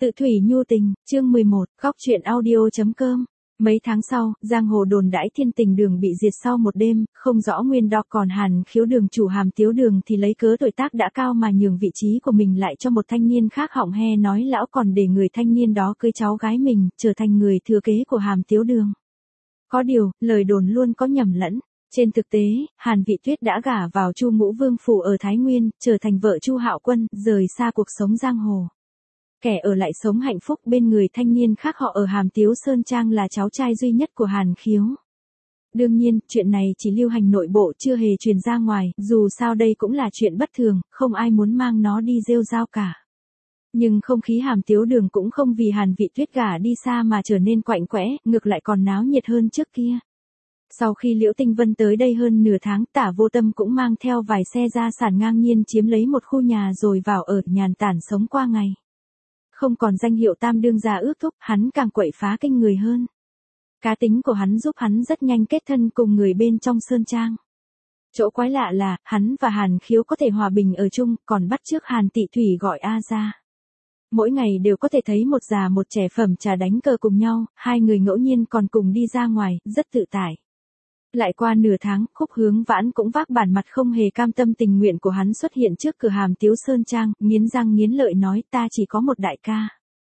Tự thủy nhu tình, chương 11, góc truyện audio.com. Mấy tháng sau, giang hồ đồn đãi Thiên Tình Đường bị diệt sau một đêm, không rõ nguyên do, còn Hàn Khiếu Đường chủ Hàm Tiếu Đường thì lấy cớ tuổi tác đã cao mà nhường vị trí của mình lại cho một thanh niên khác họng he nói lão còn để người thanh niên đó cưới cháu gái mình, trở thành người thừa kế của Hàm Tiếu Đường. Có điều, lời đồn luôn có nhầm lẫn. Trên thực tế, Hàn Vị Tuyết đã gả vào Chu Ngũ Vương phủ ở Thái Nguyên, trở thành vợ Chu Hạo Quân, rời xa cuộc sống giang hồ. Kẻ ở lại sống hạnh phúc bên người thanh niên khác họ ở Hàm Tiếu Sơn Trang là cháu trai duy nhất của Hàn Khiếu. Đương nhiên, chuyện này chỉ lưu hành nội bộ chưa hề truyền ra ngoài, dù sao đây cũng là chuyện bất thường, không ai muốn mang nó đi rêu rao cả. Nhưng không khí Hàm Tiếu Đường cũng không vì Hàn Vị Tuyết gả đi xa mà trở nên quạnh quẽ, ngược lại còn náo nhiệt hơn trước kia. Sau khi Liễu Tinh Vân tới đây hơn nửa tháng, Tả Vô Tâm cũng mang theo vài xe gia sản ngang nhiên chiếm lấy một khu nhà rồi vào ở nhàn tản sống qua ngày. Không còn danh hiệu tam đương gia ước thúc, hắn càng quậy phá kinh người hơn. Cá tính của hắn giúp hắn rất nhanh kết thân cùng người bên trong sơn trang. Chỗ quái lạ là, hắn và Hàn Khiếu có thể hòa bình ở chung, còn bắt chước Hàn Tị Thủy gọi A ra. Mỗi ngày đều có thể thấy một già một trẻ phẩm trà đánh cờ cùng nhau, hai người ngẫu nhiên còn cùng đi ra ngoài, rất tự tại. Lại qua nửa tháng, Khúc Hướng Vãn cũng vác bản mặt không hề cam tâm tình nguyện của hắn xuất hiện trước cửa Hàm Tiếu Sơn Trang, nghiến răng nghiến lợi nói ta chỉ có một đại ca.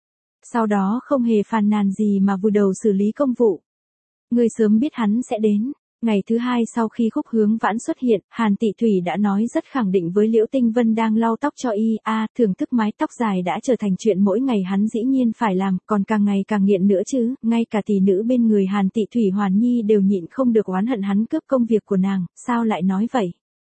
Sau đó không hề phàn nàn gì mà vùi đầu xử lý công vụ. Người sớm biết hắn sẽ đến. Ngày thứ hai sau khi Khúc Hướng Vãn xuất hiện, Hàn Tị Thủy đã nói rất khẳng định với Liễu Tinh Vân đang lau tóc cho y, thưởng thức mái tóc dài đã trở thành chuyện mỗi ngày hắn dĩ nhiên phải làm, còn càng ngày càng nghiện nữa chứ, ngay cả tỷ nữ bên người Hàn Tị Thủy Hoàn Nhi đều nhịn không được oán hận hắn cướp công việc của nàng, sao lại nói vậy?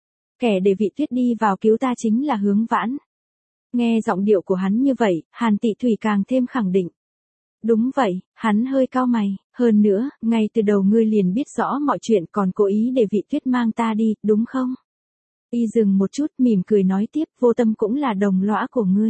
Kẻ để Vị Tuyết đi vào cứu ta chính là Hướng Vãn. Nghe giọng điệu của hắn như vậy, Hàn Tị Thủy càng thêm khẳng định. Đúng vậy, hắn hơi cau mày, hơn nữa, ngay từ đầu ngươi liền biết rõ mọi chuyện còn cố ý để Vị Tuyết mang ta đi, đúng không? Y dừng một chút mỉm cười nói tiếp, Vô Tâm cũng là đồng lõa của ngươi.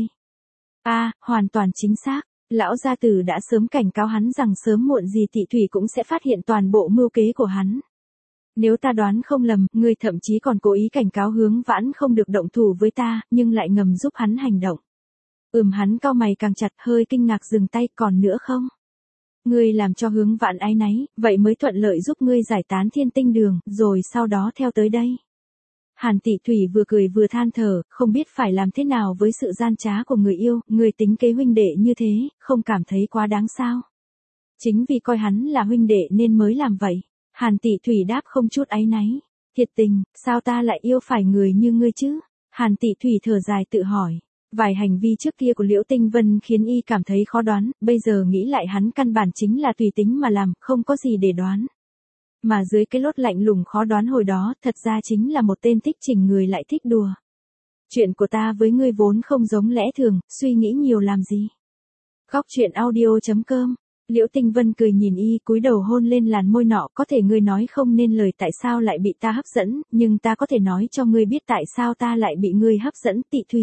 Hoàn toàn chính xác, lão gia tử đã sớm cảnh cáo hắn rằng sớm muộn gì Tị Thủy cũng sẽ phát hiện toàn bộ mưu kế của hắn. Nếu ta đoán không lầm, ngươi thậm chí còn cố ý cảnh cáo Hướng Vãn không được động thủ với ta, nhưng lại ngầm giúp hắn hành động. Hắn cau mày càng chặt, hơi kinh ngạc dừng tay, còn nữa không? Ngươi làm cho Hướng Vãn áy náy, vậy mới thuận lợi giúp ngươi giải tán Thiên Tinh Đường, rồi sau đó theo tới đây. Hàn Tị Thủy vừa cười vừa than thở, không biết phải làm thế nào với sự gian trá của người yêu, người tính kế huynh đệ như thế, không cảm thấy quá đáng sao? Chính vì coi hắn là huynh đệ nên mới làm vậy. Hàn Tị Thủy đáp không chút áy náy. Thiệt tình, sao ta lại yêu phải người như ngươi chứ? Hàn Tị Thủy thở dài tự hỏi. Vài hành vi trước kia của Liễu Tinh Vân khiến y cảm thấy khó đoán, bây giờ nghĩ lại hắn căn bản chính là tùy tính mà làm, không có gì để đoán. Mà dưới cái lốt lạnh lùng khó đoán hồi đó, thật ra chính là một tên thích chỉnh người lại thích đùa. Chuyện của ta với ngươi vốn không giống lẽ thường, suy nghĩ nhiều làm gì. Góc truyện audio.com. Liễu Tinh Vân cười nhìn y, cúi đầu hôn lên làn môi nọ, có thể ngươi nói không nên lời tại sao lại bị ta hấp dẫn, nhưng ta có thể nói cho ngươi biết tại sao ta lại bị ngươi hấp dẫn, Tị Thủy.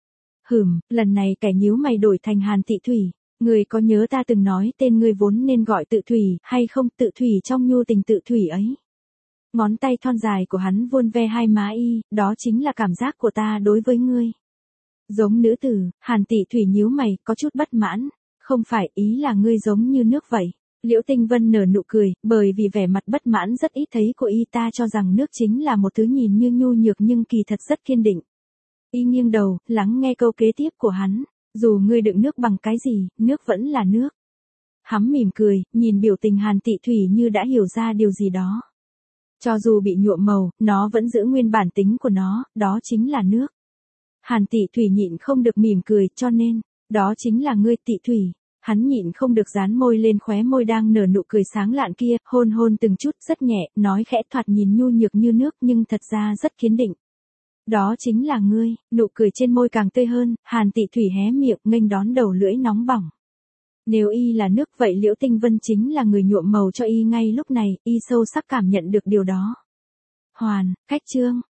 Lần này kẻ nhíu mày đổi thành Hàn Tị Thủy. Ngươi có nhớ ta từng nói tên ngươi vốn nên gọi Tự Thủy, hay không? Tự Thủy trong nhu tình Tự Thủy ấy. Ngón tay thon dài của hắn vuôn ve hai má y, đó chính là cảm giác của ta đối với ngươi. Giống nữ tử, Hàn Tị Thủy nhíu mày, có chút bất mãn. Không phải, ý là ngươi giống như nước vậy. Liễu Tinh Vân nở nụ cười, bởi vì vẻ mặt bất mãn rất ít thấy của y, ta cho rằng nước chính là một thứ nhìn như nhu nhược nhưng kỳ thật rất kiên định. Y nghiêng đầu, lắng nghe câu kế tiếp của hắn. Dù ngươi đựng nước bằng cái gì, nước vẫn là nước. Hắn mỉm cười, nhìn biểu tình Hàn Tị Thủy như đã hiểu ra điều gì đó. Cho dù bị nhuộm màu, nó vẫn giữ nguyên bản tính của nó, đó chính là nước. Hàn Tị Thủy nhịn không được mỉm cười, cho nên, đó chính là ngươi, Tị Thủy. Hắn nhịn không được dán môi lên khóe môi đang nở nụ cười sáng lạn kia, hôn hôn từng chút rất nhẹ, nói khẽ thoạt nhìn nhu nhược như nước nhưng thật ra rất kiên định. Đó chính là ngươi, nụ cười trên môi càng tươi hơn, Hàn Tị Thủy hé miệng nghênh đón đầu lưỡi nóng bỏng. Nếu y là nước vậy Liễu Tinh Vân chính là người nhuộm màu cho y ngay lúc này, y sâu sắc cảm nhận được điều đó. Cách chương,